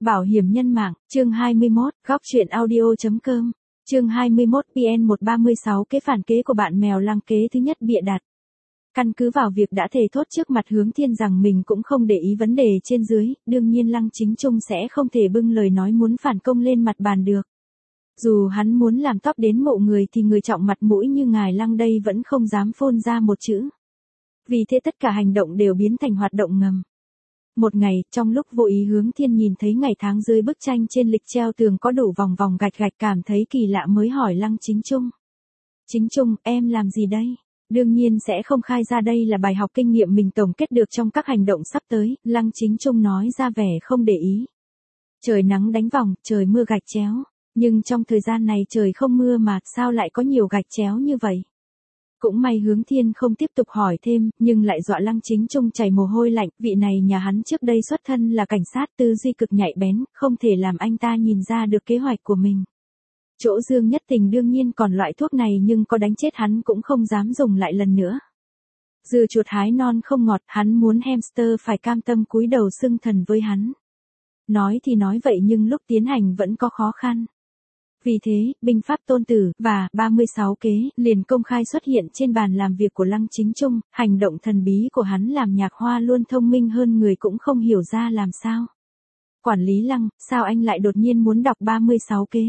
Bảo hiểm nhân mạng, chương 21, góc truyện audio.com, chương 21 PN136 kế phản kế của bạn mèo lăng kế thứ nhất bịa đặt. Căn cứ vào việc đã thề thốt trước mặt Hướng Thiên rằng mình cũng không để ý vấn đề trên dưới, đương nhiên Lăng Chính Trung sẽ không thể bưng lời nói muốn phản công lên mặt bàn được. Dù hắn muốn làm tóc đến mộ người thì người trọng mặt mũi như ngài Lăng đây vẫn không dám phôn ra một chữ. Vì thế tất cả hành động đều biến thành hoạt động ngầm. Một ngày, trong lúc vô ý Hướng Thiên nhìn thấy ngày tháng dưới bức tranh trên lịch treo tường có đủ vòng vòng gạch gạch cảm thấy kỳ lạ mới hỏi Lăng Chính Trung. Chính Trung, em làm gì đây? Đương nhiên sẽ không khai ra đây là bài học kinh nghiệm mình tổng kết được trong các hành động sắp tới, Lăng Chính Trung nói ra vẻ không để ý. Trời nắng đánh vòng, trời mưa gạch chéo, nhưng trong thời gian này trời không mưa mà sao lại có nhiều gạch chéo như vậy? Cũng may Hướng Thiên không tiếp tục hỏi thêm, nhưng lại dọa Lăng Chính Trung chảy mồ hôi lạnh, vị này nhà hắn trước đây xuất thân là cảnh sát tư duy cực nhạy bén, không thể làm anh ta nhìn ra được kế hoạch của mình. Chỗ Dương Nhất Tình đương nhiên còn loại thuốc này nhưng có đánh chết hắn cũng không dám dùng lại lần nữa. Dưa chuột hái non không ngọt, hắn muốn hamster phải cam tâm cúi đầu xưng thần với hắn. Nói thì nói vậy nhưng lúc tiến hành vẫn có khó khăn. Vì thế, binh pháp tôn tử, và 36 kế, liền công khai xuất hiện trên bàn làm việc của Lăng Chính Trung, hành động thần bí của hắn làm Nhạc Hoa luôn thông minh hơn người cũng không hiểu ra làm sao. Quản lý Lăng, sao anh lại đột nhiên muốn đọc 36 kế?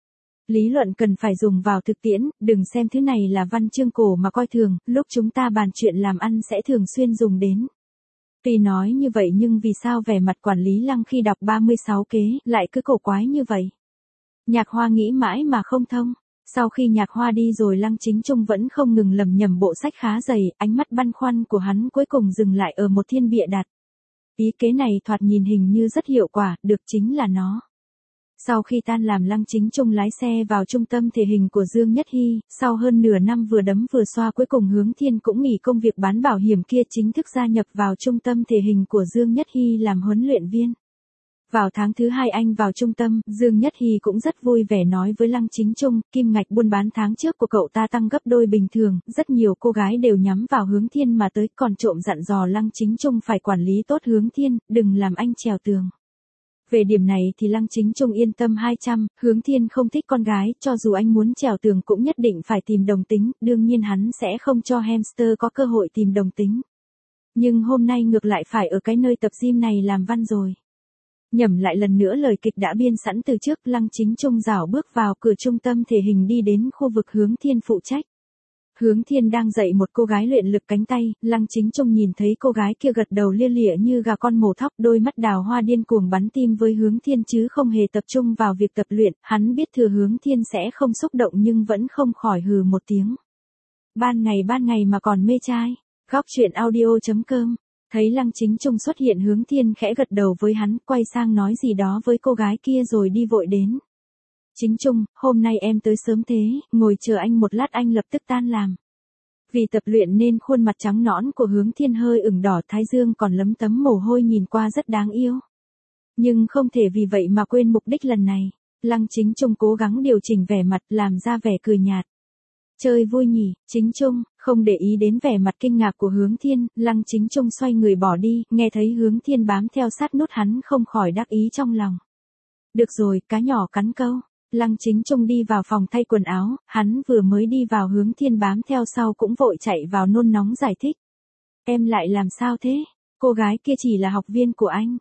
Lý luận cần phải dùng vào thực tiễn, đừng xem thứ này là văn chương cổ mà coi thường, lúc chúng ta bàn chuyện làm ăn sẽ thường xuyên dùng đến. Tuy nói như vậy nhưng vì sao vẻ mặt quản lý Lăng khi đọc 36 kế, lại cứ cổ quái như vậy? Nhạc Hoa nghĩ mãi mà không thông. Sau khi Nhạc Hoa đi rồi Lăng Chính Trung vẫn không ngừng lầm nhầm bộ sách khá dày, ánh mắt băn khoăn của hắn cuối cùng dừng lại ở một thiên bịa đặt. Ý kế này thoạt nhìn hình như rất hiệu quả, được chính là nó. Sau khi tan làm Lăng Chính Trung lái xe vào trung tâm thể hình của Dương Nhất Hy, sau hơn nửa năm vừa đấm vừa xoa cuối cùng Hướng Thiên cũng nghỉ công việc bán bảo hiểm kia chính thức gia nhập vào trung tâm thể hình của Dương Nhất Hy làm huấn luyện viên. Vào tháng thứ 2 anh vào trung tâm, Dương Nhất Hy cũng rất vui vẻ nói với Lăng Chính Trung, kim ngạch buôn bán tháng trước của cậu ta tăng gấp đôi bình thường, rất nhiều cô gái đều nhắm vào Hướng Thiên mà tới, còn trộm dặn dò Lăng Chính Trung phải quản lý tốt Hướng Thiên, đừng làm anh trèo tường. Về điểm này thì Lăng Chính Trung yên tâm 200, Hướng Thiên không thích con gái, cho dù anh muốn trèo tường cũng nhất định phải tìm đồng tính, đương nhiên hắn sẽ không cho hamster có cơ hội tìm đồng tính. Nhưng hôm nay ngược lại phải ở cái nơi tập gym này làm văn rồi. Nhẩm lại lần nữa lời kịch đã biên sẵn từ trước, Lăng Chính Trung rảo bước vào cửa trung tâm thể hình đi đến khu vực Hướng Thiên phụ trách. Hướng Thiên đang dạy một cô gái luyện lực cánh tay, Lăng Chính Trung nhìn thấy cô gái kia gật đầu lia lịa như gà con mổ thóc, đôi mắt đào hoa điên cuồng bắn tim với Hướng Thiên chứ không hề tập trung vào việc tập luyện, hắn biết thừa Hướng Thiên sẽ không xúc động nhưng vẫn không khỏi hừ một tiếng. Ban ngày mà còn mê trai. Góc truyện audio.com. Thấy Lăng Chính Trung xuất hiện Hướng Thiên khẽ gật đầu với hắn, quay sang nói gì đó với cô gái kia rồi đi vội đến. Chính Trung, hôm nay em tới sớm thế, ngồi chờ anh một lát anh lập tức tan làm. Vì tập luyện nên khuôn mặt trắng nõn của Hướng Thiên hơi ửng đỏ, thái dương còn lấm tấm mồ hôi nhìn qua rất đáng yêu. Nhưng không thể vì vậy mà quên mục đích lần này. Lăng Chính Trung cố gắng điều chỉnh vẻ mặt làm ra vẻ cười nhạt. Chơi vui nhỉ, Chính Trung, không để ý đến vẻ mặt kinh ngạc của Hướng Thiên, Lăng Chính Trung xoay người bỏ đi, nghe thấy Hướng Thiên bám theo sát nút hắn không khỏi đắc ý trong lòng. Được rồi, cá nhỏ cắn câu. Lăng Chính Trung đi vào phòng thay quần áo, hắn vừa mới đi vào Hướng Thiên bám theo sau cũng vội chạy vào nôn nóng giải thích. Em lại làm sao thế? Cô gái kia chỉ là học viên của anh.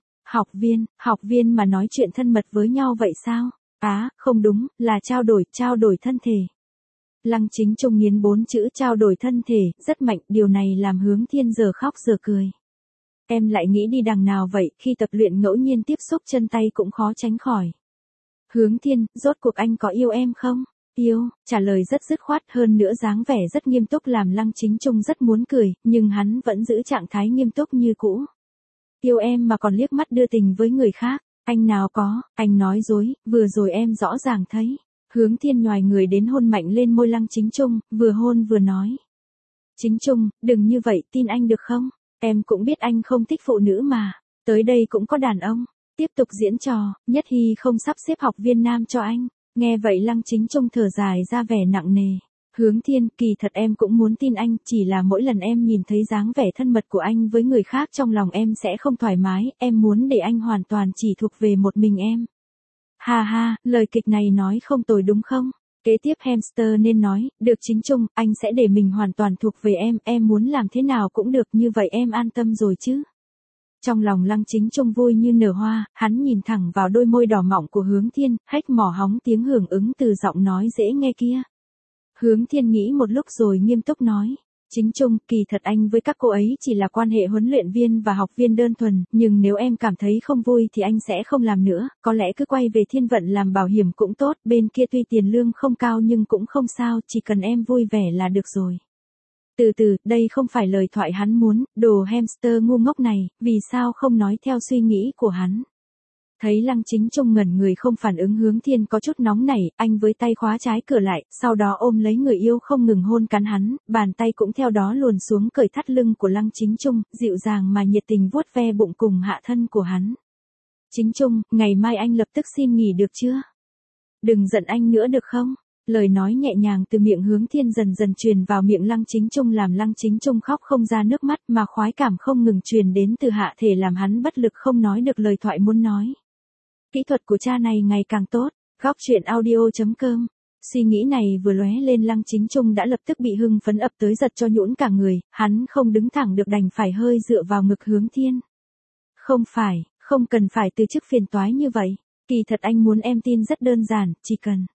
Học viên mà nói chuyện thân mật với nhau vậy sao? Không đúng, là trao đổi thân thể. Lăng Chính Trung nghiến 4 chữ trao đổi thân thể, rất mạnh, điều này làm Hướng Thiên giờ khóc giờ cười. Em lại nghĩ đi đằng nào vậy, khi tập luyện ngẫu nhiên tiếp xúc chân tay cũng khó tránh khỏi. Hướng Thiên, rốt cuộc anh có yêu em không? Yêu, trả lời rất dứt khoát, hơn nữa dáng vẻ rất nghiêm túc làm Lăng Chính Trung rất muốn cười, nhưng hắn vẫn giữ trạng thái nghiêm túc như cũ. Yêu em mà còn liếc mắt đưa tình với người khác, anh nào có, anh nói dối, vừa rồi em rõ ràng thấy. Hướng Thiên nhoài người đến hôn mạnh lên môi Lăng Chính Trung, vừa hôn vừa nói. Chính Trung, đừng như vậy, tin anh được không? Em cũng biết anh không thích phụ nữ mà, tới đây cũng có đàn ông. Tiếp tục diễn trò, Nhất Hy không sắp xếp học viên nam cho anh. Nghe vậy Lăng Chính Trung thở dài ra vẻ nặng nề. Hướng Thiên, kỳ thật em cũng muốn tin anh, chỉ là mỗi lần em nhìn thấy dáng vẻ thân mật của anh với người khác trong lòng em sẽ không thoải mái, em muốn để anh hoàn toàn chỉ thuộc về một mình em. Ha ha, lời kịch này nói không tồi đúng không? Kế tiếp hamster nên nói, được Chính Trung, anh sẽ để mình hoàn toàn thuộc về em muốn làm thế nào cũng được, như vậy em an tâm rồi chứ. Trong lòng Lăng Chính Trung vui như nở hoa, hắn nhìn thẳng vào đôi môi đỏ mọng của Hướng Thiên, hét mỏ hóng tiếng hưởng ứng từ giọng nói dễ nghe kia. Hướng Thiên nghĩ một lúc rồi nghiêm túc nói. Chính Trung, kỳ thật anh với các cô ấy chỉ là quan hệ huấn luyện viên và học viên đơn thuần, nhưng nếu em cảm thấy không vui thì anh sẽ không làm nữa, có lẽ cứ quay về Thiên Vận làm bảo hiểm cũng tốt, bên kia tuy tiền lương không cao nhưng cũng không sao, chỉ cần em vui vẻ là được rồi. Từ từ, đây không phải lời thoại hắn muốn, đồ hamster ngu ngốc này, vì sao không nói theo suy nghĩ của hắn. Thấy Lăng Chính Trung ngẩn người không phản ứng, Hướng Thiên có chút nóng nảy, anh với tay khóa trái cửa lại, sau đó ôm lấy người yêu không ngừng hôn cắn hắn, bàn tay cũng theo đó luồn xuống cởi thắt lưng của Lăng Chính Trung, dịu dàng mà nhiệt tình vuốt ve bụng cùng hạ thân của hắn. Chính Trung, ngày mai anh lập tức xin nghỉ được chưa? Đừng giận anh nữa được không? Lời nói nhẹ nhàng từ miệng Hướng Thiên dần dần truyền vào miệng Lăng Chính Trung làm Lăng Chính Trung khóc không ra nước mắt mà khoái cảm không ngừng truyền đến từ hạ thể làm hắn bất lực không nói được lời thoại muốn nói. Kỹ thuật của cha này ngày càng tốt, góc truyện audio.com. Suy nghĩ này vừa lóe lên Lăng Chính Trung đã lập tức bị hưng phấn ập tới giật cho nhũn cả người, hắn không đứng thẳng được đành phải hơi dựa vào ngực Hướng Thiên. Không cần phải từ chức phiền toái như vậy, kỳ thật anh muốn em tin rất đơn giản, chỉ cần.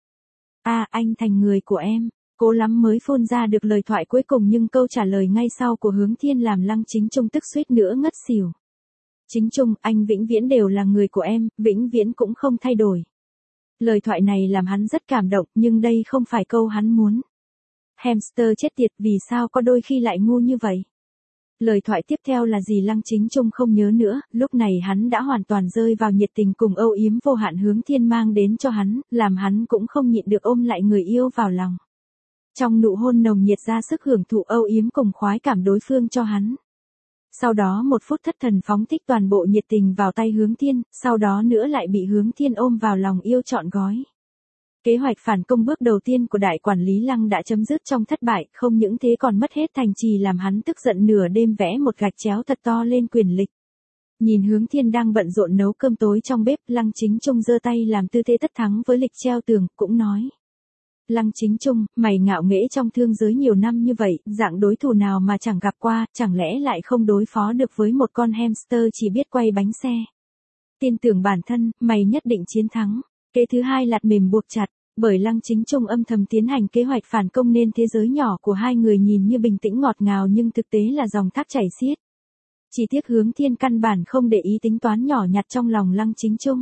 Anh thành người của em, cố lắm mới phun ra được lời thoại cuối cùng nhưng câu trả lời ngay sau của Hướng Thiên làm Lăng Chính Trung tức suýt nữa ngất xỉu. Chính Trung, anh vĩnh viễn đều là người của em, vĩnh viễn cũng không thay đổi. Lời thoại này làm hắn rất cảm động, nhưng đây không phải câu hắn muốn. Hamster chết tiệt, vì sao có đôi khi lại ngu như vậy? Lời thoại tiếp theo là gì Lăng Chính Trung không nhớ nữa, lúc này hắn đã hoàn toàn rơi vào nhiệt tình cùng âu yếm vô hạn Hướng Thiên mang đến cho hắn, làm hắn cũng không nhịn được ôm lại người yêu vào lòng. Trong nụ hôn nồng nhiệt ra sức hưởng thụ âu yếm cùng khoái cảm đối phương cho hắn. Sau đó một phút thất thần phóng thích toàn bộ nhiệt tình vào tay Hướng Thiên, sau đó nữa lại bị Hướng Thiên ôm vào lòng yêu trọn gói. Kế hoạch phản công bước đầu tiên của đại quản lý Lăng đã chấm dứt trong thất bại, không những thế còn mất hết thành trì làm hắn tức giận nửa đêm vẽ một gạch chéo thật to lên quyền lịch. Nhìn Hướng Thiên đang bận rộn nấu cơm tối trong bếp, Lăng Chính Trung giơ tay làm tư thế tất thắng với lịch treo tường, cũng nói. Lăng Chính Trung, mày ngạo nghễ trong thương giới nhiều năm như vậy, dạng đối thủ nào mà chẳng gặp qua, chẳng lẽ lại không đối phó được với một con hamster chỉ biết quay bánh xe. Tin tưởng bản thân, mày nhất định chiến thắng. Kế thứ hai lạt mềm buộc chặt, bởi Lăng Chính Trung âm thầm tiến hành kế hoạch phản công nên thế giới nhỏ của hai người nhìn như bình tĩnh ngọt ngào nhưng thực tế là dòng thác chảy xiết. Chỉ tiếc Hướng Thiên căn bản không để ý tính toán nhỏ nhặt trong lòng Lăng Chính Trung.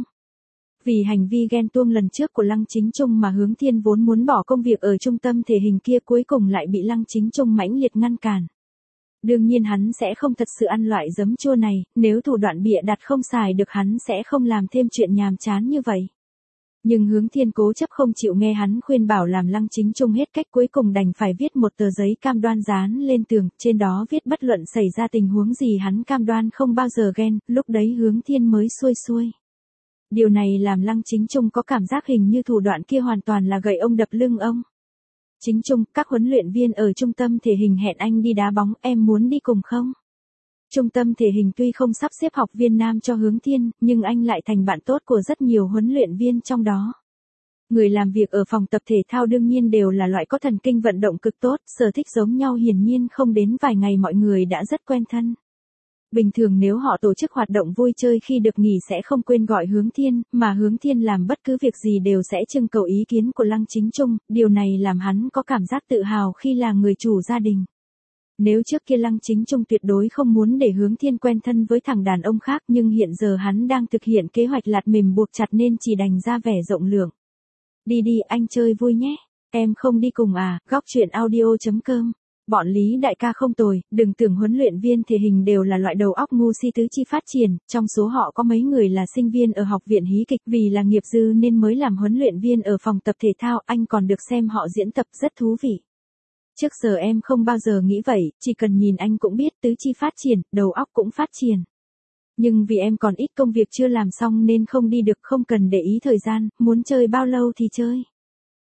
Vì hành vi ghen tuông lần trước của Lăng Chính Trung mà Hướng Thiên vốn muốn bỏ công việc ở trung tâm thể hình kia cuối cùng lại bị Lăng Chính Trung mãnh liệt ngăn cản. Đương nhiên hắn sẽ không thật sự ăn loại giấm chua này, nếu thủ đoạn bịa đặt không xài được hắn sẽ không làm thêm chuyện nhàm chán như vậy. Nhưng Hướng Thiên cố chấp không chịu nghe hắn khuyên bảo làm Lăng Chính Trung hết cách cuối cùng đành phải viết một tờ giấy cam đoan dán lên tường, trên đó viết bất luận xảy ra tình huống gì hắn cam đoan không bao giờ ghen, lúc đấy Hướng Thiên mới xuôi xuôi. Điều này làm Lăng Chính Trung có cảm giác hình như thủ đoạn kia hoàn toàn là gậy ông đập lưng ông. Chính Trung, các huấn luyện viên ở trung tâm thể hình hẹn anh đi đá bóng, em muốn đi cùng không? Trung tâm thể hình tuy không sắp xếp học viên nam cho Hướng Thiên, nhưng anh lại thành bạn tốt của rất nhiều huấn luyện viên trong đó. Người làm việc ở phòng tập thể thao đương nhiên đều là loại có thần kinh vận động cực tốt, sở thích giống nhau hiển nhiên không đến vài ngày mọi người đã rất quen thân. Bình thường nếu họ tổ chức hoạt động vui chơi khi được nghỉ sẽ không quên gọi Hướng Thiên, mà Hướng Thiên làm bất cứ việc gì đều sẽ trưng cầu ý kiến của Lăng Chính Trung, điều này làm hắn có cảm giác tự hào khi là người chủ gia đình. Nếu trước kia Lăng Chính Trung tuyệt đối không muốn để Hướng Thiên quen thân với thằng đàn ông khác nhưng hiện giờ hắn đang thực hiện kế hoạch lạt mềm buộc chặt nên chỉ đành ra vẻ rộng lượng. Đi đi anh chơi vui nhé, em không đi cùng à, góc truyện audio.com. Bọn Lý đại ca không tồi, đừng tưởng huấn luyện viên thể hình đều là loại đầu óc ngu si tứ chi phát triển, trong số họ có mấy người là sinh viên ở học viện hí kịch vì là nghiệp dư nên mới làm huấn luyện viên ở phòng tập thể thao, anh còn được xem họ diễn tập rất thú vị. Trước giờ em không bao giờ nghĩ vậy, chỉ cần nhìn anh cũng biết tứ chi phát triển, đầu óc cũng phát triển. Nhưng vì em còn ít công việc chưa làm xong nên không đi được, không cần để ý thời gian, muốn chơi bao lâu thì chơi.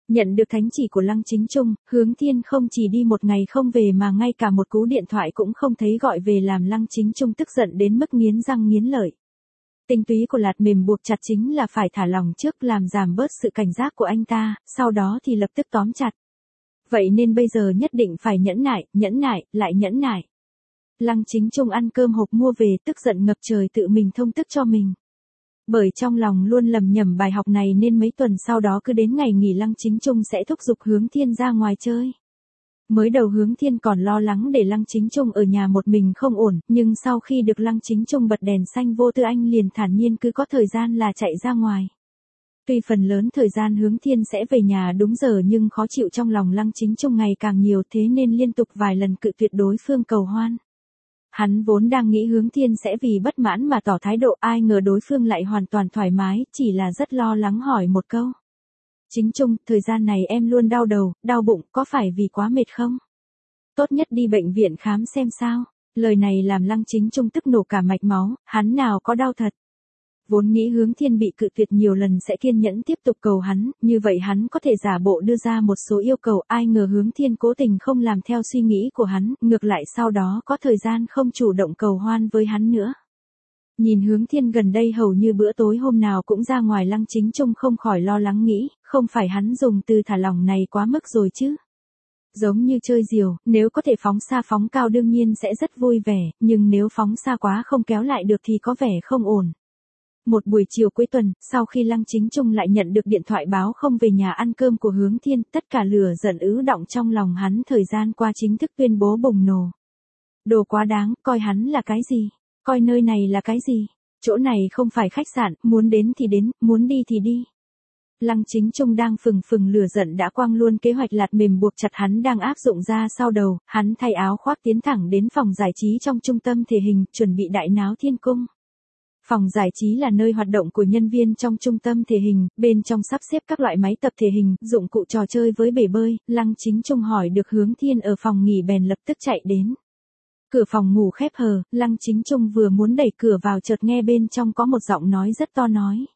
Nhận được thánh chỉ của Lăng Chính Trung, Hướng Thiên không chỉ đi một ngày không về mà ngay cả một cú điện thoại cũng không thấy gọi về, làm Lăng Chính Trung tức giận đến mức nghiến răng nghiến lợi. Tinh túy của lạt mềm buộc chặt chính là phải thả lỏng trước, làm giảm bớt sự cảnh giác của anh ta, sau đó thì lập tức tóm chặt. Vậy nên bây giờ nhất định phải nhẫn nại, lại nhẫn nại. Lăng Chính Trung ăn cơm hộp mua về, tức giận ngập trời tự mình thông tức cho mình. Bởi trong lòng luôn lầm nhầm bài học này nên mấy tuần sau đó cứ đến ngày nghỉ Lăng Chính Trung sẽ thúc giục Hướng Thiên ra ngoài chơi. Mới đầu Hướng Thiên còn lo lắng để Lăng Chính Trung ở nhà một mình không ổn, nhưng sau khi được Lăng Chính Trung bật đèn xanh vô tư anh liền thản nhiên cứ có thời gian là chạy ra ngoài. Tuy phần lớn thời gian Hướng Thiên sẽ về nhà đúng giờ nhưng khó chịu trong lòng Lăng Chính Trung ngày càng nhiều, thế nên liên tục vài lần cự tuyệt đối phương cầu hoan. Hắn vốn đang nghĩ Hướng Thiên sẽ vì bất mãn mà tỏ thái độ, ai ngờ đối phương lại hoàn toàn thoải mái, chỉ là rất lo lắng hỏi một câu. Chính Trung, thời gian này em luôn đau đầu, đau bụng, có phải vì quá mệt không? Tốt nhất đi bệnh viện khám xem sao. Lời này làm Lăng Chính Trung tức nổ cả mạch máu, hắn nào có đau thật. Vốn nghĩ Hướng Thiên bị cự tuyệt nhiều lần sẽ kiên nhẫn tiếp tục cầu hắn, như vậy hắn có thể giả bộ đưa ra một số yêu cầu, ai ngờ Hướng Thiên cố tình không làm theo suy nghĩ của hắn, ngược lại sau đó có thời gian không chủ động cầu hoan với hắn nữa. Nhìn Hướng Thiên gần đây hầu như bữa tối hôm nào cũng ra ngoài, Lăng Chính Trung không khỏi lo lắng nghĩ, không phải hắn dùng từ thả lỏng này quá mức rồi chứ. Giống như chơi diều, nếu có thể phóng xa phóng cao đương nhiên sẽ rất vui vẻ, nhưng nếu phóng xa quá không kéo lại được thì có vẻ không ổn. Một buổi chiều cuối tuần, sau khi Lăng Chính Trung lại nhận được điện thoại báo không về nhà ăn cơm của Hướng Thiên, tất cả lửa giận ứ đọng trong lòng hắn thời gian qua chính thức tuyên bố bùng nổ. Đồ quá đáng, coi hắn là cái gì? Coi nơi này là cái gì? Chỗ này không phải khách sạn, muốn đến thì đến, muốn đi thì đi. Lăng Chính Trung đang phừng lửa giận đã quăng luôn kế hoạch lạt mềm buộc chặt hắn đang áp dụng ra sau đầu, hắn thay áo khoác tiến thẳng đến phòng giải trí trong trung tâm thể hình, chuẩn bị đại náo thiên cung. Phòng giải trí là nơi hoạt động của nhân viên trong trung tâm thể hình, bên trong sắp xếp các loại máy tập thể hình, dụng cụ trò chơi với bể bơi. Lăng Chính Trung hỏi được Hướng Thiên ở phòng nghỉ bèn lập tức chạy đến. Cửa phòng ngủ khép hờ, Lăng Chính Trung vừa muốn đẩy cửa vào chợt nghe bên trong có một giọng nói rất to nói.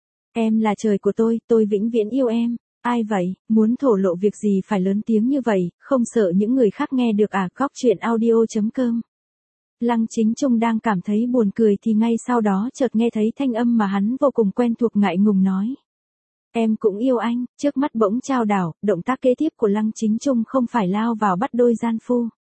Em là trời của tôi vĩnh viễn yêu em. Ai vậy, muốn thổ lộ việc gì phải lớn tiếng như vậy, không sợ những người khác nghe được à? Góc chuyện audio.com. Lăng Chính Trung đang cảm thấy buồn cười thì ngay sau đó chợt nghe thấy thanh âm mà hắn vô cùng quen thuộc, ngại ngùng nói. Em cũng yêu anh. Trước mắt bỗng chao đảo, động tác kế tiếp của Lăng Chính Trung không phải lao vào bắt đôi gian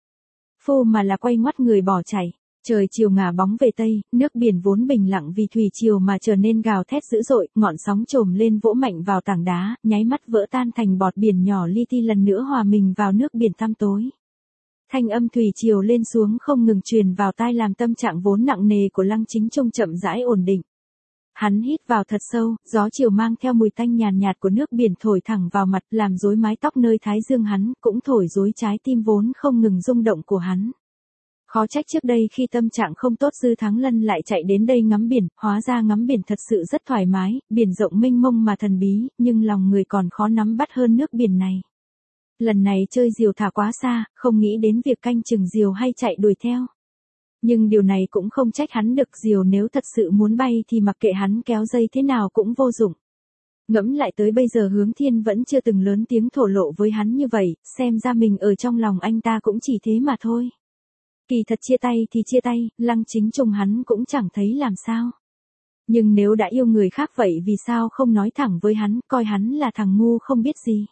phu mà là quay ngoắt người bỏ chạy. Trời chiều ngả bóng về tây, nước biển vốn bình lặng vì thủy triều mà trở nên gào thét dữ dội, ngọn sóng trồm lên vỗ mạnh vào tảng đá, nháy mắt vỡ tan thành bọt biển nhỏ li ti, lần nữa hòa mình vào nước biển tăm tối. Thanh âm thủy triều lên xuống không ngừng truyền vào tai làm tâm trạng vốn nặng nề của Lăng Chính Trung chậm rãi ổn định. Hắn hít vào thật sâu, gió chiều mang theo mùi tanh nhàn nhạt của nước biển thổi thẳng vào mặt, làm rối mái tóc nơi thái dương hắn, cũng thổi rối trái tim vốn không ngừng rung động của hắn. Khó trách trước đây khi tâm trạng không tốt Dư Thắng Lân lại chạy đến đây ngắm biển, hóa ra ngắm biển thật sự rất thoải mái, biển rộng mênh mông mà thần bí, nhưng lòng người còn khó nắm bắt hơn nước biển này. Lần này chơi diều thả quá xa, không nghĩ đến việc canh chừng diều hay chạy đuổi theo. Nhưng điều này cũng không trách hắn được, diều nếu thật sự muốn bay thì mặc kệ hắn kéo dây thế nào cũng vô dụng. Ngẫm lại tới bây giờ Hướng Thiên vẫn chưa từng lớn tiếng thổ lộ với hắn như vậy, xem ra mình ở trong lòng anh ta cũng chỉ thế mà thôi. Kỳ thật chia tay thì chia tay, Lăng Chính Trung hắn cũng chẳng thấy làm sao. Nhưng nếu đã yêu người khác vậy vì sao không nói thẳng với hắn, coi hắn là thằng ngu không biết gì.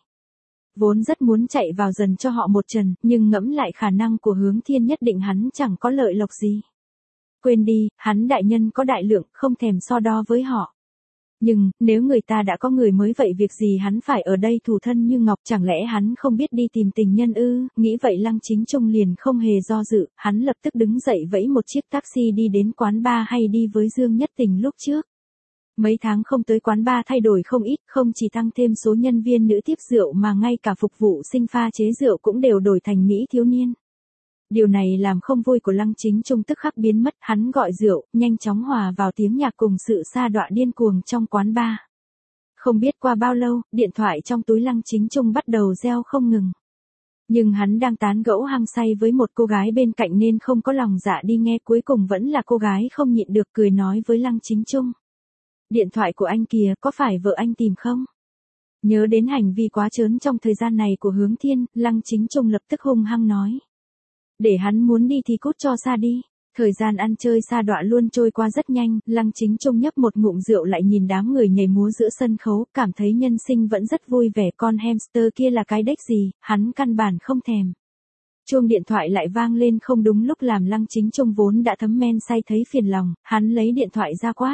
Vốn rất muốn chạy vào dần cho họ một trần, nhưng ngẫm lại khả năng của Hướng Thiên nhất định hắn chẳng có lợi lộc gì. Quên đi, hắn đại nhân có đại lượng, không thèm so đo với họ. Nhưng, nếu người ta đã có người mới vậy việc gì hắn phải ở đây thủ thân như ngọc, chẳng lẽ hắn không biết đi tìm tình nhân ư? Nghĩ vậy Lăng Chính Trung liền không hề do dự, hắn lập tức đứng dậy vẫy một chiếc taxi đi đến quán bar hay đi với Dương Nhất Tình lúc trước. Mấy tháng không tới quán bar thay đổi không ít, không chỉ tăng thêm số nhân viên nữ tiếp rượu mà ngay cả phục vụ sinh pha chế rượu cũng đều đổi thành mỹ thiếu niên. Điều này làm không vui của Lăng Chính Trung tức khắc biến mất, hắn gọi rượu, nhanh chóng hòa vào tiếng nhạc cùng sự sa đọa điên cuồng trong quán bar. Không biết qua bao lâu, điện thoại trong túi Lăng Chính Trung bắt đầu reo không ngừng. Nhưng hắn đang tán gẫu hăng say với một cô gái bên cạnh nên không có lòng dạ đi nghe, cuối cùng vẫn là cô gái không nhịn được cười nói với Lăng Chính Trung. Điện thoại của anh kìa, có phải vợ anh tìm không? Nhớ đến hành vi quá trớn trong thời gian này của Hướng Thiên, Lăng Chính Trung lập tức hung hăng nói. Để hắn muốn đi thì cút cho xa đi. Thời gian ăn chơi sa đọa luôn trôi qua rất nhanh, Lăng Chính Trung nhấp một ngụm rượu lại nhìn đám người nhảy múa giữa sân khấu, cảm thấy nhân sinh vẫn rất vui vẻ. Con hamster kia là cái đếch gì, hắn căn bản không thèm. Chuông điện thoại lại vang lên không đúng lúc làm Lăng Chính Trung vốn đã thấm men say thấy phiền lòng, hắn lấy điện thoại ra quát.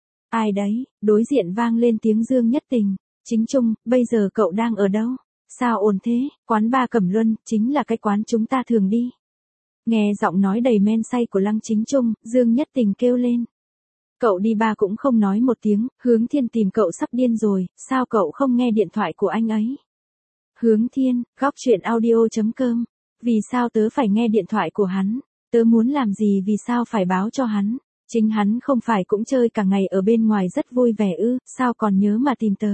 Ai đấy, đối diện vang lên tiếng Dương Nhất Tình. Chính Trung, bây giờ cậu đang ở đâu? Sao ồn thế? Quán bar Cẩm Luân, chính là cái quán chúng ta thường đi. Nghe giọng nói đầy men say của Lăng Chính Trung, Dương Nhất Tình kêu lên. Cậu đi bar cũng không nói một tiếng, Hướng Thiên tìm cậu sắp điên rồi, sao cậu không nghe điện thoại của anh ấy? Hướng Thiên, góc chuyện audio.com. Vì sao tớ phải nghe điện thoại của hắn? Tớ muốn làm gì vì sao phải báo cho hắn? Chính hắn không phải cũng chơi cả ngày ở bên ngoài rất vui vẻ ư, sao còn nhớ mà tìm tớ?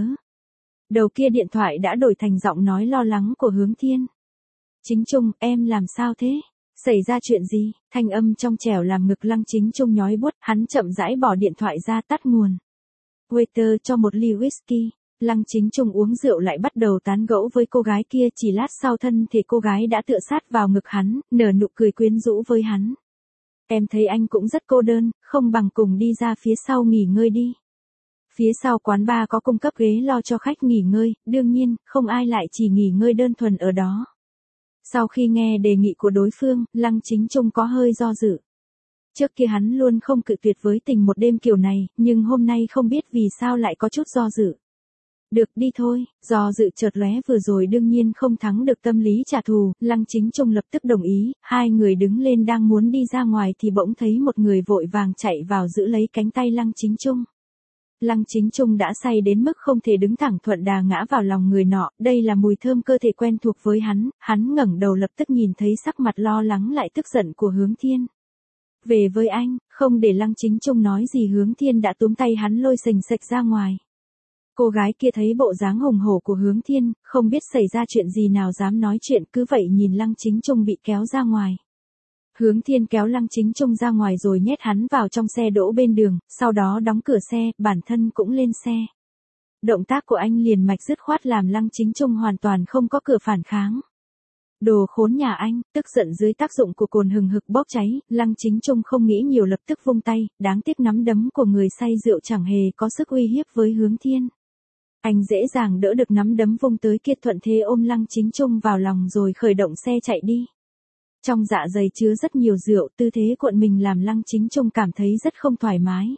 Đầu kia điện thoại đã đổi thành giọng nói lo lắng của Hướng Thiên. Chính Trung, em làm sao thế? Xảy ra chuyện gì? Thanh âm trong trẻo làm ngực Lăng Chính Trung nhói buốt, hắn chậm rãi bỏ điện thoại ra tắt nguồn. Waiter cho một ly whisky. Lăng Chính Trung uống rượu lại bắt đầu tán gẫu với cô gái kia, chỉ lát sau thân thì cô gái đã tựa sát vào ngực hắn, nở nụ cười quyến rũ với hắn. Em thấy anh cũng rất cô đơn, không bằng cùng đi ra phía sau nghỉ ngơi đi. Phía sau quán bar có cung cấp ghế lo cho khách nghỉ ngơi, đương nhiên, không ai lại chỉ nghỉ ngơi đơn thuần ở đó. Sau khi nghe đề nghị của đối phương, Lăng Chính Trung có hơi do dự. Trước kia hắn luôn không cự tuyệt với tình một đêm kiểu này, nhưng hôm nay không biết vì sao lại có chút do dự. Được đi thôi, do dự chợt lóe vừa rồi đương nhiên không thắng được tâm lý trả thù, Lăng Chính Trung lập tức đồng ý, hai người đứng lên đang muốn đi ra ngoài thì bỗng thấy một người vội vàng chạy vào giữ lấy cánh tay Lăng Chính Trung. Lăng Chính Trung đã say đến mức không thể đứng thẳng thuận đà ngã vào lòng người nọ, đây là mùi thơm cơ thể quen thuộc với hắn ngẩng đầu lập tức nhìn thấy sắc mặt lo lắng lại tức giận của Hướng Thiên. Về với anh, không để Lăng Chính Trung nói gì Hướng Thiên đã túm tay hắn lôi sềnh sệch ra ngoài. Cô gái kia thấy bộ dáng hùng hổ của Hướng Thiên, không biết xảy ra chuyện gì nào dám nói chuyện cứ vậy nhìn Lăng Chính Trung bị kéo ra ngoài. Hướng Thiên kéo Lăng Chính Trung ra ngoài rồi nhét hắn vào trong xe đỗ bên đường, sau đó đóng cửa xe, bản thân cũng lên xe. Động tác của anh liền mạch dứt khoát làm Lăng Chính Trung hoàn toàn không có cửa phản kháng. Đồ khốn nhà anh, tức giận dưới tác dụng của cồn hừng hực bốc cháy, Lăng Chính Trung không nghĩ nhiều lập tức vung tay, đáng tiếc nắm đấm của người say rượu chẳng hề có sức uy hiếp với Hướng Thiên. Anh dễ dàng đỡ được nắm đấm vung tới kia thuận thế ôm Lăng Chính Trung vào lòng rồi khởi động xe chạy đi. Trong dạ dày chứa rất nhiều rượu, tư thế cuộn mình làm Lăng Chính Trung cảm thấy rất không thoải mái.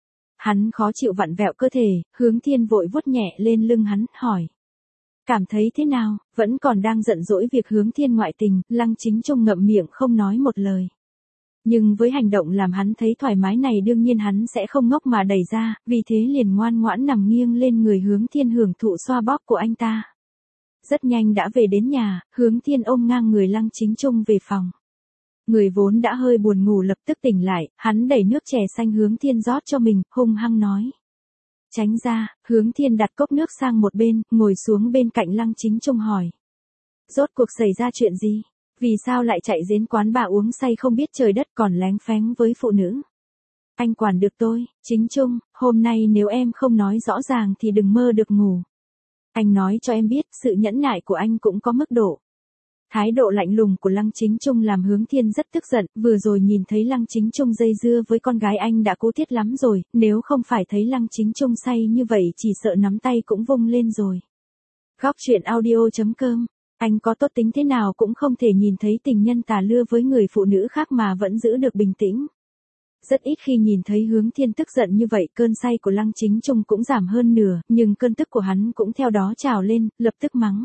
Hắn khó chịu vặn vẹo cơ thể, Hướng Thiên vội vuốt nhẹ lên lưng hắn, hỏi. Cảm thấy thế nào, vẫn còn đang giận dỗi việc Hướng Thiên ngoại tình, Lăng Chính Trung ngậm miệng không nói một lời. Nhưng với hành động làm hắn thấy thoải mái này đương nhiên hắn sẽ không ngốc mà đẩy ra, vì thế liền ngoan ngoãn nằm nghiêng lên người Hướng Thiên hưởng thụ xoa bóp của anh ta. Rất nhanh đã về đến nhà, Hướng Thiên ôm ngang người Lăng Chính Trung về phòng. Người vốn đã hơi buồn ngủ lập tức tỉnh lại, hắn đẩy nước chè xanh Hướng Thiên rót cho mình, hung hăng nói. Tránh ra, Hướng Thiên đặt cốc nước sang một bên, ngồi xuống bên cạnh Lăng Chính Trung hỏi. Rốt cuộc xảy ra chuyện gì? Vì sao lại chạy đến quán bà uống say không biết trời đất còn lén phén với phụ nữ? Anh quản được tôi, Chính Trung, hôm nay nếu em không nói rõ ràng thì đừng mơ được ngủ. Anh nói cho em biết, sự nhẫn nại của anh cũng có mức độ. Thái độ lạnh lùng của Lăng Chính Trung làm Hướng Thiên rất tức giận, vừa rồi nhìn thấy Lăng Chính Trung dây dưa với con gái anh đã cố thiết lắm rồi, nếu không phải thấy Lăng Chính Trung say như vậy chỉ sợ nắm tay cũng vung lên rồi. Góc chuyện audio.com. Anh có tốt tính thế nào cũng không thể nhìn thấy tình nhân tà lưa với người phụ nữ khác mà vẫn giữ được bình tĩnh. Rất ít khi nhìn thấy Hướng Thiên tức giận như vậy, cơn say của Lăng Chính Trung cũng giảm hơn nửa, nhưng cơn tức của hắn cũng theo đó trào lên, lập tức mắng.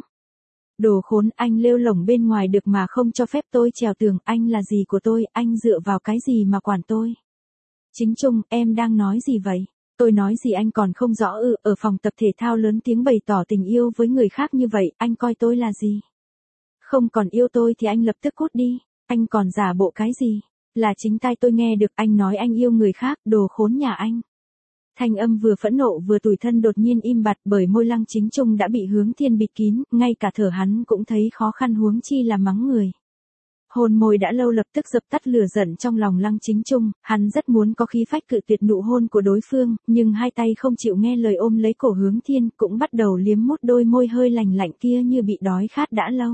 Đồ khốn, anh lêu lổng bên ngoài được mà không cho phép tôi trèo tường, anh là gì của tôi, anh dựa vào cái gì mà quản tôi? Chính Trung, em đang nói gì vậy? Tôi nói gì anh còn không rõ ư? Ở phòng tập thể thao lớn tiếng bày tỏ tình yêu với người khác như vậy, anh coi tôi là gì? Không còn yêu tôi thì anh lập tức cút đi, anh còn giả bộ cái gì? Là chính tai tôi nghe được anh nói anh yêu người khác, đồ khốn nhà anh. Thanh âm vừa phẫn nộ vừa tủi thân đột nhiên im bặt bởi môi Lăng Chính Trung đã bị Hướng Thiên bịt kín, ngay cả thở hắn cũng thấy khó khăn huống chi là mắng người. Hôn môi đã lâu lập tức dập tắt lửa giận trong lòng Lăng Chính Trung, hắn rất muốn có khí phách cự tuyệt nụ hôn của đối phương, nhưng hai tay không chịu nghe lời ôm lấy cổ Hướng Thiên, cũng bắt đầu liếm mút đôi môi hơi lành lạnh kia như bị đói khát đã lâu.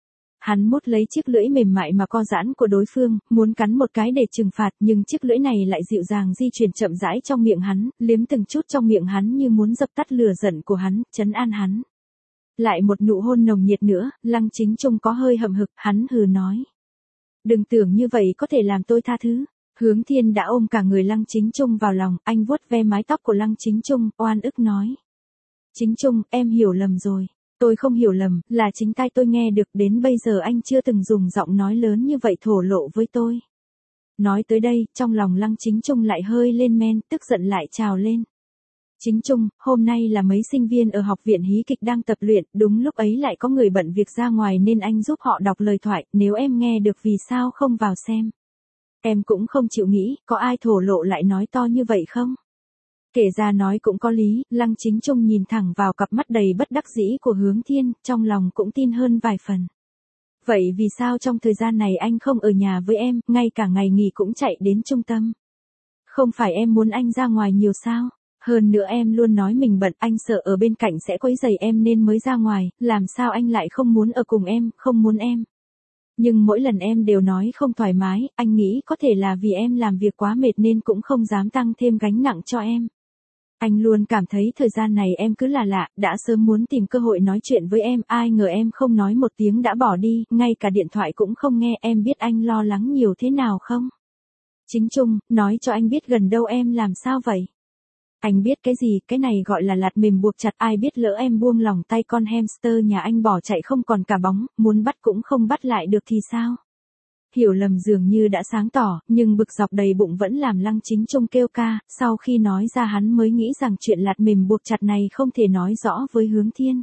Hắn mút lấy chiếc lưỡi mềm mại mà co giãn của đối phương, muốn cắn một cái để trừng phạt, nhưng chiếc lưỡi này lại dịu dàng di chuyển chậm rãi trong miệng hắn, liếm từng chút trong miệng hắn như muốn dập tắt lửa giận của hắn, trấn an hắn. Lại một nụ hôn nồng nhiệt nữa, Lăng Chính Trung có hơi hậm hực, hắn hừ nói. Đừng tưởng như vậy có thể làm tôi tha thứ. Hướng Thiên đã ôm cả người Lăng Chính Trung vào lòng, anh vuốt ve mái tóc của Lăng Chính Trung, oan ức nói. Chính Trung, em hiểu lầm rồi. Tôi không hiểu lầm, là chính tai tôi nghe được, đến bây giờ anh chưa từng dùng giọng nói lớn như vậy thổ lộ với tôi. Nói tới đây, trong lòng Lăng Chính Trung lại hơi lên men, tức giận lại trào lên. Chính Trung, hôm nay là mấy sinh viên ở học viện hí kịch đang tập luyện, đúng lúc ấy lại có người bận việc ra ngoài nên anh giúp họ đọc lời thoại, nếu em nghe được vì sao không vào xem. Em cũng không chịu nghĩ, có ai thổ lộ lại nói to như vậy không? Kể ra nói cũng có lý, Lăng Chính Trung nhìn thẳng vào cặp mắt đầy bất đắc dĩ của Hướng Thiên, trong lòng cũng tin hơn vài phần. Vậy vì sao trong thời gian này anh không ở nhà với em, ngay cả ngày nghỉ cũng chạy đến trung tâm? Không phải em muốn anh ra ngoài nhiều sao? Hơn nữa em luôn nói mình bận, anh sợ ở bên cạnh sẽ quấy rầy em nên mới ra ngoài, làm sao anh lại không muốn ở cùng em, không muốn em. Nhưng mỗi lần em đều nói không thoải mái, anh nghĩ có thể là vì em làm việc quá mệt nên cũng không dám tăng thêm gánh nặng cho em. Anh luôn cảm thấy thời gian này em cứ là lạ, đã sớm muốn tìm cơ hội nói chuyện với em, ai ngờ em không nói một tiếng đã bỏ đi, ngay cả điện thoại cũng không nghe, em biết anh lo lắng nhiều thế nào không? Chính Trung, nói cho anh biết gần đâu em làm sao vậy? Anh biết cái gì, cái này gọi là lạt mềm buộc chặt, ai biết lỡ em buông lỏng tay con hamster nhà anh bỏ chạy không còn cả bóng, muốn bắt cũng không bắt lại được thì sao? Hiểu lầm dường như đã sáng tỏ, nhưng bực dọc đầy bụng vẫn làm Lăng Chính Trung kêu ca, sau khi nói ra hắn mới nghĩ rằng chuyện lạt mềm buộc chặt này không thể nói rõ với Hướng Thiên.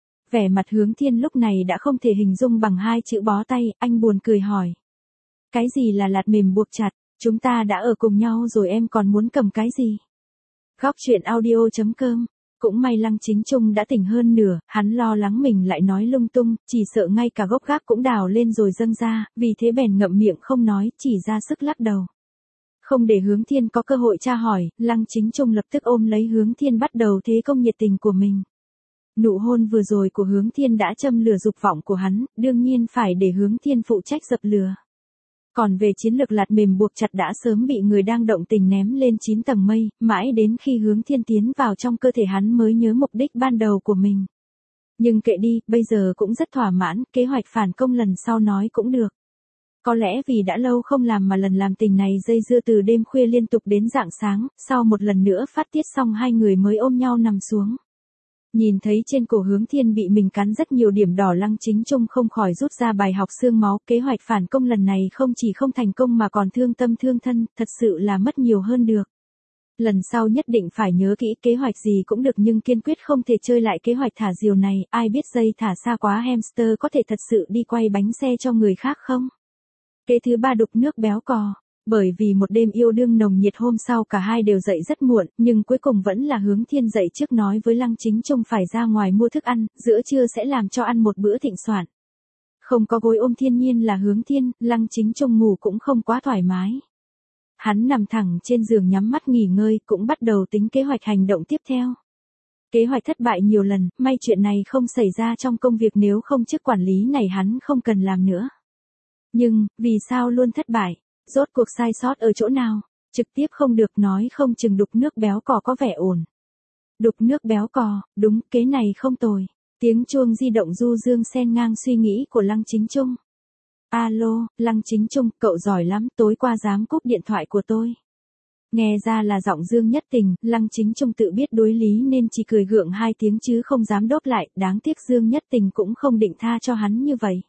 Vẻ mặt Hướng Thiên lúc này đã không thể hình dung bằng hai chữ bó tay, anh buồn cười hỏi. Cái gì là lạt mềm buộc chặt, chúng ta đã ở cùng nhau rồi em còn muốn cầm cái gì? Góc truyện audio.com. Cũng may Lăng Chính Trung đã tỉnh hơn nửa, hắn lo lắng mình lại nói lung tung, chỉ sợ ngay cả gốc gác cũng đào lên rồi dâng ra, vì thế bèn ngậm miệng không nói, chỉ ra sức lắc đầu. Không để Hướng Thiên có cơ hội tra hỏi, Lăng Chính Trung lập tức ôm lấy Hướng Thiên bắt đầu thế công nhiệt tình của mình. Nụ hôn vừa rồi của Hướng Thiên đã châm lửa dục vọng của hắn, đương nhiên phải để Hướng Thiên phụ trách dập lửa. Còn về chiến lược lạt mềm buộc chặt đã sớm bị người đang động tình ném lên 9 tầng mây, mãi đến khi Hướng Thiên tiến vào trong cơ thể hắn mới nhớ mục đích ban đầu của mình. Nhưng kệ đi, bây giờ cũng rất thỏa mãn, kế hoạch phản công lần sau nói cũng được. Có lẽ vì đã lâu không làm mà lần làm tình này dây dưa từ đêm khuya liên tục đến rạng sáng, sau một lần nữa phát tiết xong hai người mới ôm nhau nằm xuống. Nhìn thấy trên cổ Hướng Thiên bị mình cắn rất nhiều điểm đỏ, Lăng Chính Trung không khỏi rút ra bài học xương máu, kế hoạch phản công lần này không chỉ không thành công mà còn thương tâm thương thân, thật sự là mất nhiều hơn được. Lần sau nhất định phải nhớ kỹ, kế hoạch gì cũng được nhưng kiên quyết không thể chơi lại kế hoạch thả diều này, ai biết dây thả xa quá hamster có thể thật sự đi quay bánh xe cho người khác không? Kế thứ ba, đục nước béo cò. Bởi vì một đêm yêu đương nồng nhiệt hôm sau cả hai đều dậy rất muộn, nhưng cuối cùng vẫn là Hướng Thiên dậy trước nói với Lăng Chính Trung phải ra ngoài mua thức ăn, giữa trưa sẽ làm cho ăn một bữa thịnh soạn. Không có gối ôm thiên nhiên là Hướng Thiên, Lăng Chính Trung ngủ cũng không quá thoải mái. Hắn nằm thẳng trên giường nhắm mắt nghỉ ngơi, cũng bắt đầu tính kế hoạch hành động tiếp theo. Kế hoạch thất bại nhiều lần, may chuyện này không xảy ra trong công việc, nếu không chức quản lý này hắn không cần làm nữa. Nhưng, vì sao luôn thất bại? Rốt cuộc sai sót ở chỗ nào? Trực tiếp không được, nói không chừng đục nước béo cò có vẻ ổn. Đục nước béo cò, đúng, kế này không tồi. Tiếng chuông di động du dương xen ngang suy nghĩ của Lăng Chính Trung. Alo, Lăng Chính Trung, cậu giỏi lắm, tối qua dám cúp điện thoại của tôi. Nghe ra là giọng Dương Nhất Tình, Lăng Chính Trung tự biết đối lý nên chỉ cười gượng hai tiếng chứ không dám đốt lại, đáng tiếc Dương Nhất Tình cũng không định tha cho hắn như vậy.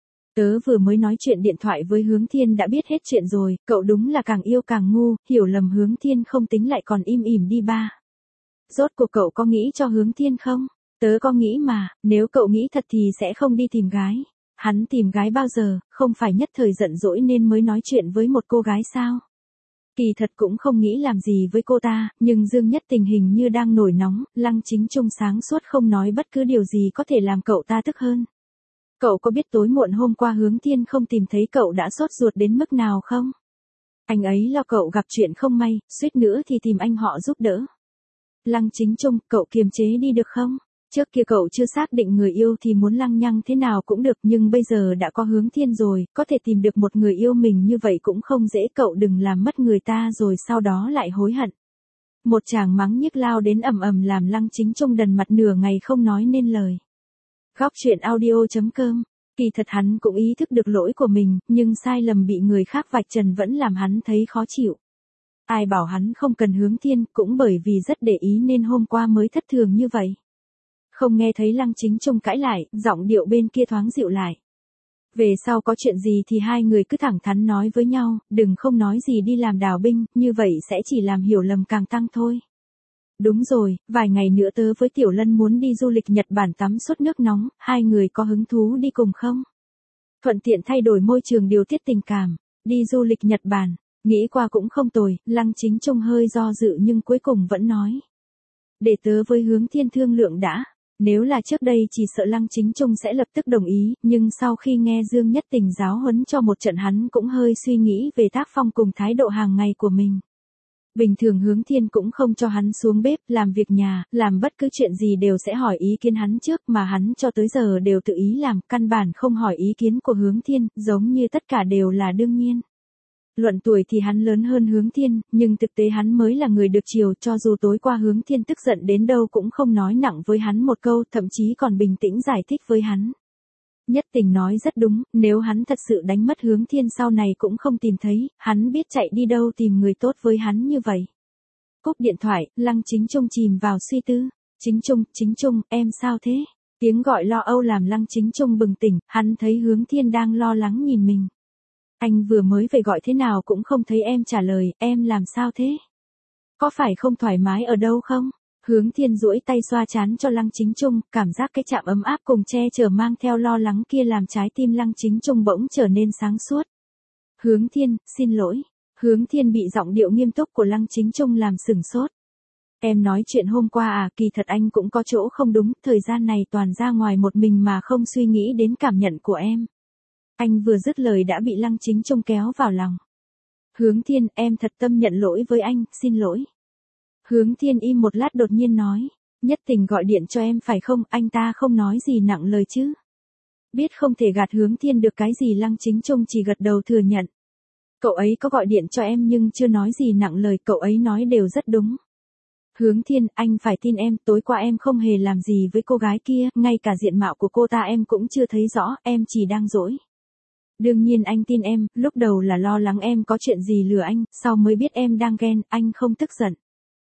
Tớ vừa mới nói chuyện điện thoại với Hướng Thiên đã biết hết chuyện rồi, cậu đúng là càng yêu càng ngu, hiểu lầm Hướng Thiên không tính lại còn im ỉm đi ba. Rốt cuộc cậu có nghĩ cho Hướng Thiên không? Tớ có nghĩ mà, nếu cậu nghĩ thật thì sẽ không đi tìm gái. Hắn tìm gái bao giờ, không phải nhất thời giận dỗi nên mới nói chuyện với một cô gái sao? Kỳ thật cũng không nghĩ làm gì với cô ta, nhưng Dương Nhất Tình hình như đang nổi nóng, Lăng Chính Trung sáng suốt không nói bất cứ điều gì có thể làm cậu ta tức hơn. Cậu có biết tối muộn hôm qua Hướng Thiên không tìm thấy cậu đã sốt ruột đến mức nào không? Anh ấy lo cậu gặp chuyện không may, suýt nữa thì tìm anh họ giúp đỡ. Lăng Chính Trung, cậu kiềm chế đi được không? Trước kia cậu chưa xác định người yêu thì muốn lăng nhăng thế nào cũng được, nhưng bây giờ đã có Hướng Thiên rồi, có thể tìm được một người yêu mình như vậy cũng không dễ, cậu đừng làm mất người ta rồi sau đó lại hối hận. Một tràng mắng nhiếc lao đến ầm ầm làm Lăng Chính Trung đần mặt nửa ngày không nói nên lời. Góc truyện audio.com. Kỳ thật hắn cũng ý thức được lỗi của mình, nhưng sai lầm bị người khác vạch trần vẫn làm hắn thấy khó chịu. Ai bảo hắn không cần Hướng Thiên, cũng bởi vì rất để ý nên hôm qua mới thất thường như vậy. Không nghe thấy Lăng Chính Trung cãi lại, giọng điệu bên kia thoáng dịu lại. Về sau có chuyện gì thì hai người cứ thẳng thắn nói với nhau, đừng không nói gì đi làm đào binh, như vậy sẽ chỉ làm hiểu lầm càng tăng thôi. Đúng rồi, vài ngày nữa tớ với Tiểu Lân muốn đi du lịch Nhật Bản tắm suốt nước nóng, hai người có hứng thú đi cùng không? Thuận tiện thay đổi môi trường điều tiết tình cảm, đi du lịch Nhật Bản, nghĩ qua cũng không tồi, Lăng Chính Trung hơi do dự nhưng cuối cùng vẫn nói. Để tớ với Hướng Thiên thương lượng đã. Nếu là trước đây chỉ sợ Lăng Chính Trung sẽ lập tức đồng ý, nhưng sau khi nghe Dương Nhất Tình giáo huấn cho một trận hắn cũng hơi suy nghĩ về tác phong cùng thái độ hàng ngày của mình. Bình thường Hướng Thiên cũng không cho hắn xuống bếp, làm việc nhà, làm bất cứ chuyện gì đều sẽ hỏi ý kiến hắn trước mà hắn cho tới giờ đều tự ý làm, căn bản không hỏi ý kiến của Hướng Thiên, giống như tất cả đều là đương nhiên. Luận tuổi thì hắn lớn hơn Hướng Thiên, nhưng thực tế hắn mới là người được chiều, cho dù tối qua Hướng Thiên tức giận đến đâu cũng không nói nặng với hắn một câu, thậm chí còn bình tĩnh giải thích với hắn. Nhất Tình nói rất đúng, nếu hắn thật sự đánh mất Hướng Thiên sau này cũng không tìm thấy, hắn biết chạy đi đâu tìm người tốt với hắn như vậy. Cúp điện thoại, Lăng Chính Trung chìm vào suy tư. Chính Trung, em sao thế? Tiếng gọi lo âu làm Lăng Chính Trung bừng tỉnh, hắn thấy Hướng Thiên đang lo lắng nhìn mình. Anh vừa mới về gọi thế nào cũng không thấy em trả lời, em làm sao thế? Có phải không thoải mái ở đâu không? Hướng Thiên duỗi tay xoa trán cho Lăng Chính Trung, cảm giác cái chạm ấm áp cùng che chở mang theo lo lắng kia làm trái tim Lăng Chính Trung bỗng trở nên sáng suốt. Hướng Thiên, xin lỗi. Hướng Thiên bị giọng điệu nghiêm túc của Lăng Chính Trung làm sửng sốt. Em nói chuyện hôm qua à, kỳ thật anh cũng có chỗ không đúng, thời gian này toàn ra ngoài một mình mà không suy nghĩ đến cảm nhận của em. Anh vừa dứt lời đã bị Lăng Chính Trung kéo vào lòng. Hướng Thiên, em thật tâm nhận lỗi với anh, xin lỗi. Hướng Thiên im một lát đột nhiên nói. Nhất Tình gọi điện cho em phải không, anh ta không nói gì nặng lời chứ. Biết không thể gạt Hướng Thiên được cái gì, Lăng Chính Trung chỉ gật đầu thừa nhận. Cậu ấy có gọi điện cho em nhưng chưa nói gì nặng lời, cậu ấy nói đều rất đúng. Hướng Thiên, anh phải tin em, tối qua em không hề làm gì với cô gái kia, ngay cả diện mạo của cô ta em cũng chưa thấy rõ, em chỉ đang dỗi. Đương nhiên anh tin em, lúc đầu là lo lắng em có chuyện gì lừa anh, sau mới biết em đang ghen, anh không tức giận.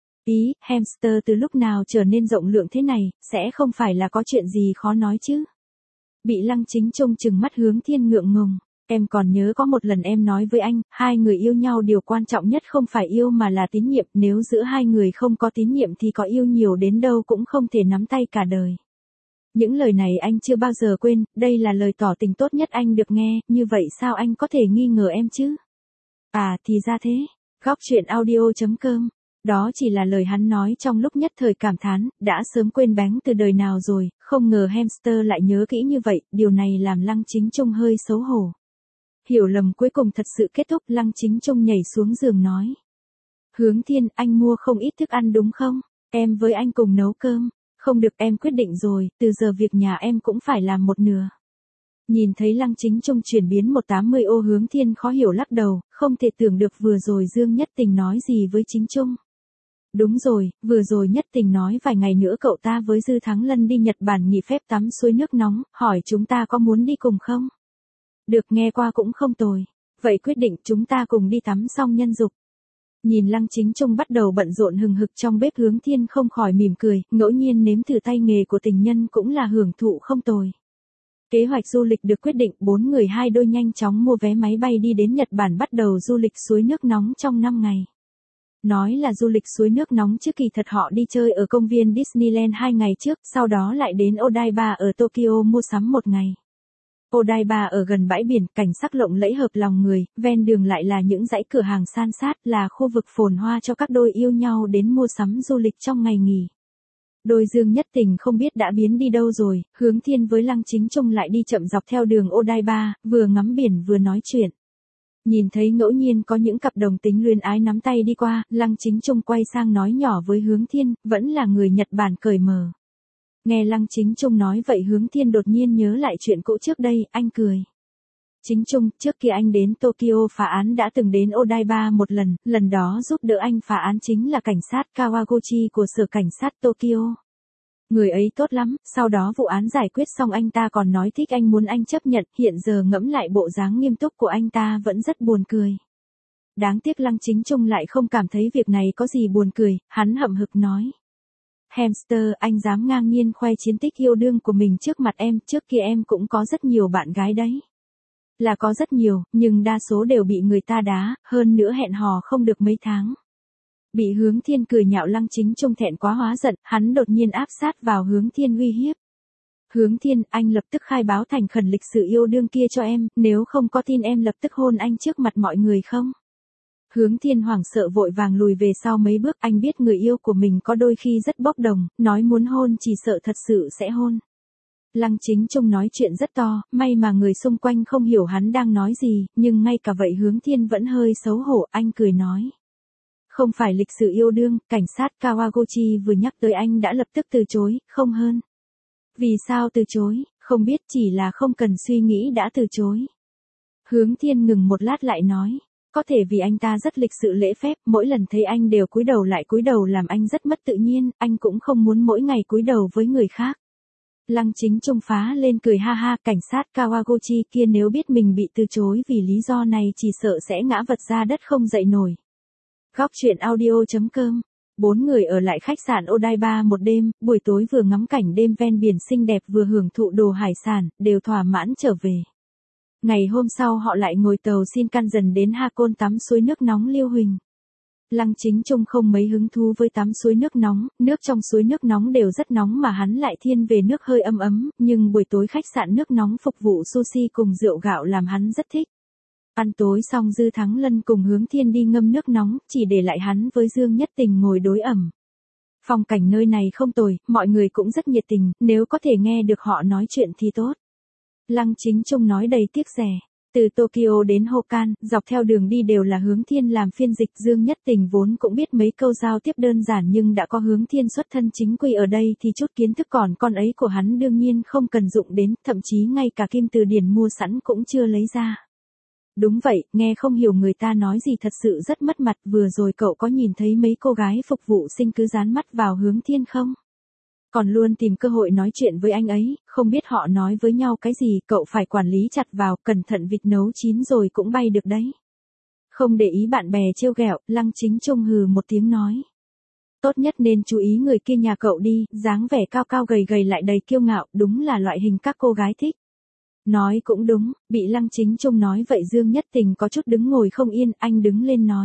Ý, hamster từ lúc nào trở nên rộng lượng thế này, sẽ không phải là có chuyện gì khó nói chứ. Bị Lăng Chính Trung trừng mắt Hướng Thiên ngượng ngùng. Em còn nhớ có một lần em nói với anh, hai người yêu nhau điều quan trọng nhất không phải yêu mà là tín nhiệm, nếu giữa hai người không có tín nhiệm thì có yêu nhiều đến đâu cũng không thể nắm tay cả đời. Những lời này anh chưa bao giờ quên, đây là lời tỏ tình tốt nhất anh được nghe, như vậy sao anh có thể nghi ngờ em chứ? À thì ra thế. Góc truyện audio.com. Đó chỉ là lời hắn nói trong lúc nhất thời cảm thán, đã sớm quên bánh từ đời nào rồi, không ngờ hamster lại nhớ kỹ như vậy, điều này làm Lăng Chính Trung hơi xấu hổ. Hiểu lầm cuối cùng thật sự kết thúc, Lăng Chính Trung nhảy xuống giường nói. Hướng Thiên, anh mua không ít thức ăn đúng không? Em với anh cùng nấu cơm. Không được, em quyết định rồi, từ giờ việc nhà em cũng phải làm một nửa. Nhìn thấy Lăng Chính Trung chuyển biến 180 ô, Hướng Thiên khó hiểu lắc đầu, không thể tưởng được vừa rồi Dương Nhất Tình nói gì với Chính Trung. Đúng rồi, vừa rồi Nhất Tình nói vài ngày nữa cậu ta với Dư Thắng Lân đi Nhật Bản nghỉ phép tắm suối nước nóng, hỏi chúng ta có muốn đi cùng không? Được, nghe qua cũng không tồi. Vậy quyết định chúng ta cùng đi tắm xong nhân dục. Nhìn Lăng Chính Trung bắt đầu bận rộn hừng hực trong bếp, Hướng Thiên không khỏi mỉm cười, ngẫu nhiên nếm thử tay nghề của tình nhân cũng là hưởng thụ không tồi. Kế hoạch du lịch được quyết định, 4 người 2 đôi nhanh chóng mua vé máy bay đi đến Nhật Bản bắt đầu du lịch suối nước nóng trong 5 ngày. Nói là du lịch suối nước nóng chứ kỳ thật họ đi chơi ở công viên Disneyland 2 ngày trước, sau đó lại đến Odaiba ở Tokyo mua sắm 1 ngày. Odaiba ở gần bãi biển, cảnh sắc lộng lẫy hợp lòng người, ven đường lại là những dãy cửa hàng san sát, là khu vực phồn hoa cho các đôi yêu nhau đến mua sắm du lịch trong ngày nghỉ. Đôi Dương Nhất Tình không biết đã biến đi đâu rồi, Hướng Thiên với Lăng Chính Trung lại đi chậm dọc theo đường Odaiba, vừa ngắm biển vừa nói chuyện. Nhìn thấy ngẫu nhiên có những cặp đồng tính luyến ái nắm tay đi qua, Lăng Chính Trung quay sang nói nhỏ với Hướng Thiên, vẫn là người Nhật Bản cởi mở. Nghe Lăng Chính Trung nói vậy Hướng Thiên đột nhiên nhớ lại chuyện cũ trước đây, anh cười. Chính Trung, trước khi anh đến Tokyo phá án đã từng đến Odaiba một lần đó giúp đỡ anh phá án chính là cảnh sát Kawaguchi của sở cảnh sát Tokyo. Người ấy tốt lắm, sau đó vụ án giải quyết xong anh ta còn nói thích anh muốn anh chấp nhận, hiện giờ ngẫm lại bộ dáng nghiêm túc của anh ta vẫn rất buồn cười. Đáng tiếc Lăng Chính Trung lại không cảm thấy việc này có gì buồn cười, hắn hậm hực nói. Hamster, anh dám ngang nhiên khoe chiến tích yêu đương của mình trước mặt em, trước kia em cũng có rất nhiều bạn gái đấy. Là có rất nhiều, nhưng đa số đều bị người ta đá, hơn nữa hẹn hò không được mấy tháng. Bị Hướng Thiên cười nhạo Lăng Chính Trung thẹn quá hóa giận, hắn đột nhiên áp sát vào Hướng Thiên uy hiếp. Hướng Thiên, anh lập tức khai báo thành khẩn lịch sự yêu đương kia cho em, nếu không có tin em lập tức hôn anh trước mặt mọi người không? Hướng Thiên hoảng sợ vội vàng lùi về sau mấy bước, anh biết người yêu của mình có đôi khi rất bốc đồng, nói muốn hôn chỉ sợ thật sự sẽ hôn. Lăng Chính Trung nói chuyện rất to, may mà người xung quanh không hiểu hắn đang nói gì, nhưng ngay cả vậy Hướng Thiên vẫn hơi xấu hổ, anh cười nói. Không phải lịch sự yêu đương, cảnh sát Kawaguchi vừa nhắc tới anh đã lập tức từ chối, không hơn. Vì sao từ chối, không biết chỉ là không cần suy nghĩ đã từ chối. Hướng Thiên ngừng một lát lại nói. Có thể vì anh ta rất lịch sự lễ phép, mỗi lần thấy anh đều cúi đầu lại cúi đầu làm anh rất mất tự nhiên, anh cũng không muốn mỗi ngày cúi đầu với người khác. Lăng Chính Trung phá lên cười ha ha, cảnh sát Kawaguchi kia nếu biết mình bị từ chối vì lý do này chỉ sợ sẽ ngã vật ra đất không dậy nổi. Góc truyện audio.com. 4 người ở lại khách sạn Odaiba một đêm, buổi tối vừa ngắm cảnh đêm ven biển xinh đẹp vừa hưởng thụ đồ hải sản, đều thỏa mãn trở về. Ngày hôm sau họ lại ngồi tàu Shinkansen đến Hakone tắm suối nước nóng Liêu Huỳnh. Lăng Chính Trung không mấy hứng thú với tắm suối nước nóng, nước trong suối nước nóng đều rất nóng mà hắn lại thiên về nước hơi ấm ấm, nhưng buổi tối khách sạn nước nóng phục vụ sushi cùng rượu gạo làm hắn rất thích. Ăn tối xong Dư Thắng Lân cùng Hướng Thiên đi ngâm nước nóng, chỉ để lại hắn với Dương Nhất Tình ngồi đối ẩm. Phong cảnh nơi này không tồi, mọi người cũng rất nhiệt tình, nếu có thể nghe được họ nói chuyện thì tốt. Lăng Chính Trung nói đầy tiếc rẻ. Từ Tokyo đến Hokan, dọc theo đường đi đều là Hướng Thiên làm phiên dịch. Dương Nhất Tình vốn cũng biết mấy câu giao tiếp đơn giản nhưng đã có Hướng Thiên xuất thân chính quy ở đây thì chút kiến thức còn con ấy của hắn đương nhiên không cần dụng đến, thậm chí ngay cả kim từ điển mua sẵn cũng chưa lấy ra. Đúng vậy, nghe không hiểu người ta nói gì thật sự rất mất mặt. Vừa rồi cậu có nhìn thấy mấy cô gái phục vụ sinh cứ dán mắt vào Hướng Thiên không? Còn luôn tìm cơ hội nói chuyện với anh ấy, không biết họ nói với nhau cái gì, cậu phải quản lý chặt vào, cẩn thận vịt nấu chín rồi cũng bay được đấy. Không để ý bạn bè trêu ghẹo, Lăng Chính Trung hừ một tiếng nói. Tốt nhất nên chú ý người kia nhà cậu đi, dáng vẻ cao cao gầy gầy lại đầy kiêu ngạo, đúng là loại hình các cô gái thích. Nói cũng đúng, bị Lăng Chính Trung nói vậy Dương Nhất Tình có chút đứng ngồi không yên, anh đứng lên nói.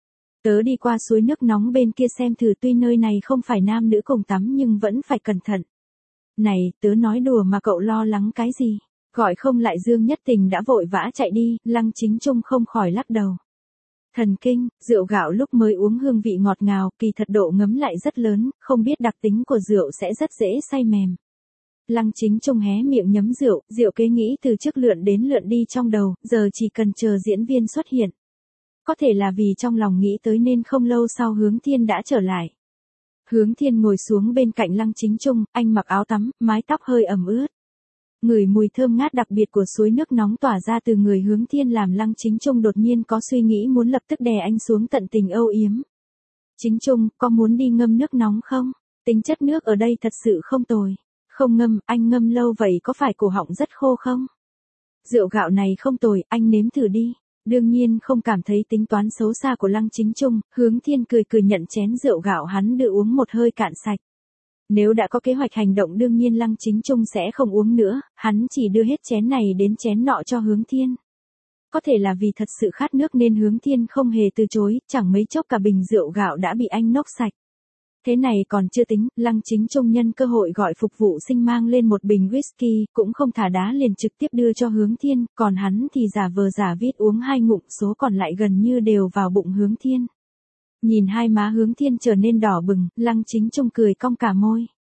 Tớ đi qua suối nước nóng bên kia xem thử, tuy nơi này không phải nam nữ cùng tắm nhưng vẫn phải cẩn thận. Này, tớ nói đùa mà cậu lo lắng cái gì? Gọi không lại Dương Nhất Tình đã vội vã chạy đi, Lăng Chính Trung không khỏi lắc đầu. Thần kinh, rượu gạo lúc mới uống hương vị ngọt ngào, kỳ thật độ ngấm lại rất lớn, không biết đặc tính của rượu sẽ rất dễ say mềm. Lăng Chính Trung hé miệng nhấm rượu, rượu kế nghĩ từ trước lượn đến lượn đi trong đầu, giờ chỉ cần chờ diễn viên xuất hiện. Có thể là vì trong lòng nghĩ tới nên không lâu sau Hướng Thiên đã trở lại. Hướng Thiên ngồi xuống bên cạnh Lăng Chính Trung, anh mặc áo tắm, mái tóc hơi ẩm ướt. Ngửi mùi thơm ngát đặc biệt của suối nước nóng tỏa ra từ người Hướng Thiên làm Lăng Chính Trung đột nhiên có suy nghĩ muốn lập tức đè anh xuống tận tình âu yếm. Chính Trung, có muốn đi ngâm nước nóng không? Tính chất nước ở đây thật sự không tồi. Không ngâm, anh ngâm lâu vậy có phải cổ họng rất khô không? Rượu gạo này không tồi, anh nếm thử đi. Đương nhiên không cảm thấy tính toán xấu xa của Lăng Chính Trung, Hướng Thiên cười cười nhận chén rượu gạo hắn đưa uống một hơi cạn sạch. Nếu đã có kế hoạch hành động đương nhiên Lăng Chính Trung sẽ không uống nữa, hắn chỉ đưa hết chén này đến chén nọ cho Hướng Thiên. Có thể là vì thật sự khát nước nên Hướng Thiên không hề từ chối, chẳng mấy chốc cả bình rượu gạo đã bị anh nốc sạch. Thế này còn chưa tính, Lăng Chính Trung nhân cơ hội gọi phục vụ sinh mang lên một bình whisky, cũng không thả đá liền trực tiếp đưa cho Hướng Thiên, còn hắn thì giả vờ giả vít uống 2 ngụm, số còn lại gần như đều vào bụng Hướng Thiên. Nhìn hai má Hướng Thiên trở nên đỏ bừng, Lăng Chính Trung cười cong cả môi.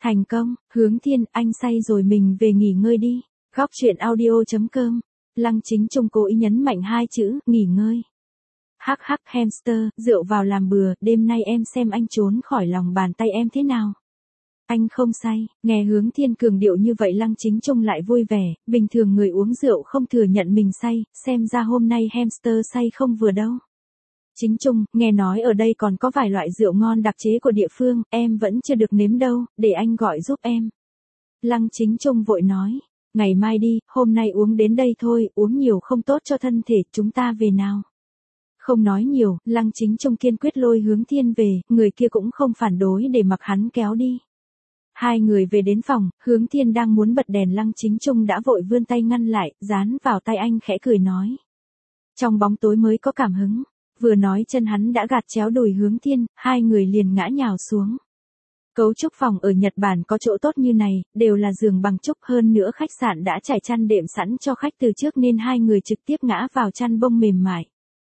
Thành công, Hướng Thiên, anh say rồi mình về nghỉ ngơi đi. Góc truyện audio.com. Lăng Chính Trung cố ý nhấn mạnh hai chữ, nghỉ ngơi. Hắc hắc hamster, rượu vào làm bừa, đêm nay em xem anh trốn khỏi lòng bàn tay em thế nào. Anh không say, nghe Hướng Thiên cường điệu như vậy Lăng Chính Trung lại vui vẻ, bình thường người uống rượu không thừa nhận mình say, xem ra hôm nay hamster say không vừa đâu. Chính Trung, nghe nói ở đây còn có vài loại rượu ngon đặc chế của địa phương, em vẫn chưa được nếm đâu, để anh gọi giúp em. Lăng Chính Trung vội nói, ngày mai đi, hôm nay uống đến đây thôi, uống nhiều không tốt cho thân thể, chúng ta về nào. Không nói nhiều, Lăng Chính Trung kiên quyết lôi Hướng Thiên về, người kia cũng không phản đối để mặc hắn kéo đi. Hai người về đến phòng, Hướng Thiên đang muốn bật đèn Lăng Chính Trung đã vội vươn tay ngăn lại, dán vào tay anh khẽ cười nói. Trong bóng tối mới có cảm hứng, vừa nói chân hắn đã gạt chéo đùi Hướng Thiên, hai người liền ngã nhào xuống. Cấu trúc phòng ở Nhật Bản có chỗ tốt như này, đều là giường bằng trúc hơn nữa khách sạn đã trải chăn đệm sẵn cho khách từ trước nên hai người trực tiếp ngã vào chăn bông mềm mại.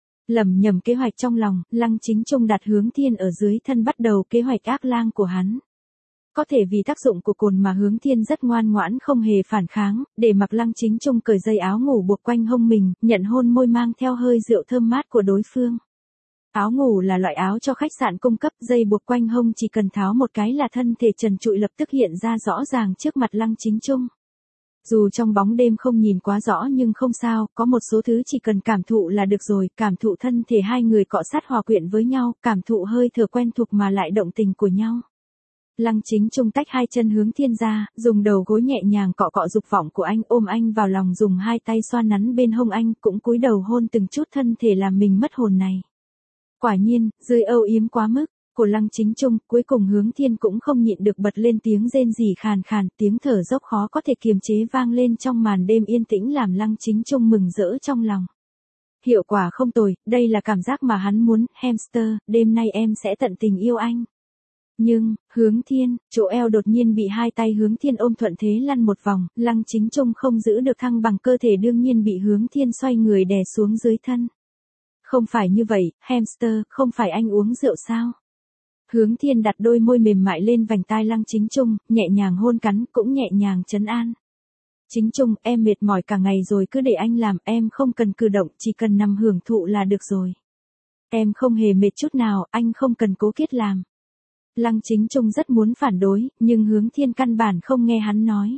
Lầm nhầm kế hoạch trong lòng, Lăng Chính Trung đặt Hướng Thiên ở dưới thân bắt đầu kế hoạch ác lang của hắn. Có thể vì tác dụng của cồn mà Hướng Thiên rất ngoan ngoãn không hề phản kháng, để mặc Lăng Chính Trung cởi dây áo ngủ buộc quanh hông mình, nhận hôn môi mang theo hơi rượu thơm mát của đối phương. Áo ngủ là loại áo cho khách sạn cung cấp, dây buộc quanh hông chỉ cần tháo một cái là thân thể trần trụi lập tức hiện ra rõ ràng trước mặt Lăng Chính Trung. Dù trong bóng đêm không nhìn quá rõ nhưng không sao, có một số thứ chỉ cần cảm thụ là được rồi, cảm thụ thân thể hai người cọ sát hòa quyện với nhau, cảm thụ hơi thở quen thuộc mà lại động tình của nhau. Lăng Chính Trung tách hai chân Hướng Thiên ra, dùng đầu gối nhẹ nhàng cọ cọ dục vọng của anh, ôm anh vào lòng dùng hai tay xoa nắn bên hông anh, cũng cúi đầu hôn từng chút thân thể làm mình mất hồn này. Quả nhiên, dưới âu yếm quá mức của Lăng Chính Trung, cuối cùng Hướng Thiên cũng không nhịn được bật lên tiếng rên rỉ khàn khàn, tiếng thở dốc khó có thể kiềm chế vang lên trong màn đêm yên tĩnh làm Lăng Chính Trung mừng rỡ trong lòng. Hiệu quả không tồi, đây là cảm giác mà hắn muốn, hamster, đêm nay em sẽ tận tình yêu anh. Nhưng, Hướng Thiên, chỗ eo đột nhiên bị hai tay Hướng Thiên ôm thuận thế lăn một vòng, Lăng Chính Trung không giữ được thăng bằng cơ thể đương nhiên bị Hướng Thiên xoay người đè xuống dưới thân. Không phải như vậy, hamster, không phải anh uống rượu sao? Hướng Thiên đặt đôi môi mềm mại lên vành tai Lăng Chính Trung, nhẹ nhàng hôn cắn, cũng nhẹ nhàng trấn an. Chính Trung, em mệt mỏi cả ngày rồi cứ để anh làm, em không cần cử động, chỉ cần nằm hưởng thụ là được rồi. Em không hề mệt chút nào, anh không cần cố kiết làm. Lăng Chính Trung rất muốn phản đối, nhưng Hướng Thiên căn bản không nghe hắn nói.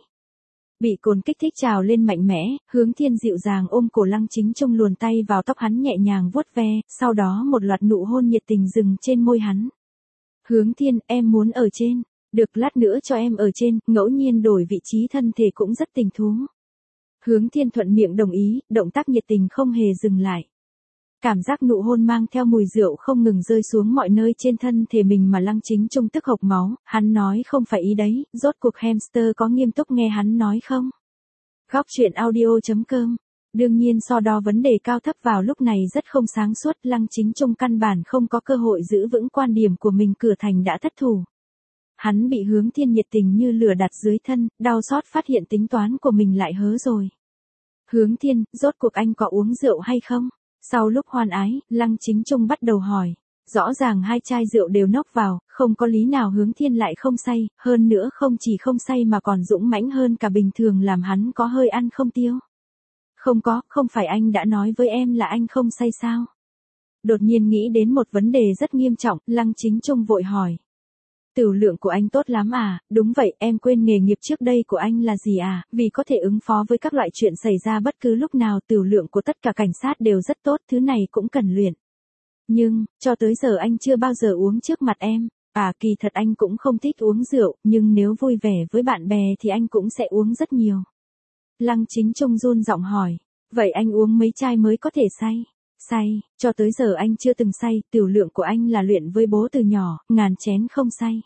Bị cồn kích thích trào lên mạnh mẽ, Hướng Thiên dịu dàng ôm cổ Lăng Chính Trung luồn tay vào tóc hắn nhẹ nhàng vuốt ve, sau đó một loạt nụ hôn nhiệt tình dừng trên môi hắn. Hướng Thiên, em muốn ở trên. Được lát nữa cho em ở trên, ngẫu nhiên đổi vị trí thân thể cũng rất tình thú. Hướng Thiên thuận miệng đồng ý, động tác nhiệt tình không hề dừng lại. Cảm giác nụ hôn mang theo mùi rượu không ngừng rơi xuống mọi nơi trên thân thể mình mà Lăng Chính Trung tức hộc máu, hắn nói không phải ý đấy, rốt cuộc hamster có nghiêm túc nghe hắn nói không? Góc truyện audio.com. Đương nhiên so đo vấn đề cao thấp vào lúc này rất không sáng suốt, Lăng Chính Trung căn bản không có cơ hội giữ vững quan điểm của mình, cửa thành đã thất thủ. Hắn bị Hướng Thiên nhiệt tình như lửa đặt dưới thân, đau xót phát hiện tính toán của mình lại hớ rồi. Hướng Thiên, rốt cuộc anh có uống rượu hay không? Sau lúc hoan ái, Lăng Chính Trung bắt đầu hỏi. Rõ ràng hai chai rượu đều nốc vào, không có lý nào Hướng Thiên lại không say, hơn nữa không chỉ không say mà còn dũng mãnh hơn cả bình thường làm hắn có hơi ăn không tiêu. Không có, không phải anh đã nói với em là anh không say sao? Đột nhiên nghĩ đến một vấn đề rất nghiêm trọng, Lăng Chính Trung vội hỏi. Tửu lượng của anh tốt lắm à? Đúng vậy, em quên nghề nghiệp trước đây của anh là gì à? Vì có thể ứng phó với các loại chuyện xảy ra bất cứ lúc nào, tửu lượng của tất cả cảnh sát đều rất tốt, thứ này cũng cần luyện. Nhưng, cho tới giờ anh chưa bao giờ uống trước mặt em. À, kỳ thật anh cũng không thích uống rượu, nhưng nếu vui vẻ với bạn bè thì anh cũng sẽ uống rất nhiều. Lăng Chính Trung run giọng hỏi. Vậy anh uống mấy chai mới có thể say? Say, cho tới giờ anh chưa từng say, tiểu lượng của anh là luyện với bố từ nhỏ, ngàn chén không say.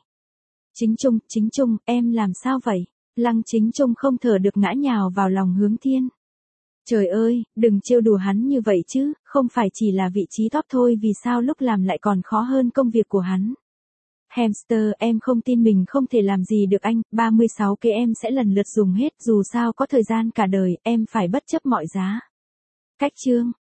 Chính Trung, em làm sao vậy? Lăng Chính Trung không thở được ngã nhào vào lòng Hướng Thiên. Trời ơi, đừng trêu đùa hắn như vậy chứ, không phải chỉ là vị trí top thôi, vì sao lúc làm lại còn khó hơn công việc của hắn. Hamster, em không tin mình không thể làm gì được anh, 36 cái em sẽ lần lượt dùng hết, dù sao có thời gian cả đời, em phải bất chấp mọi giá. Cách chương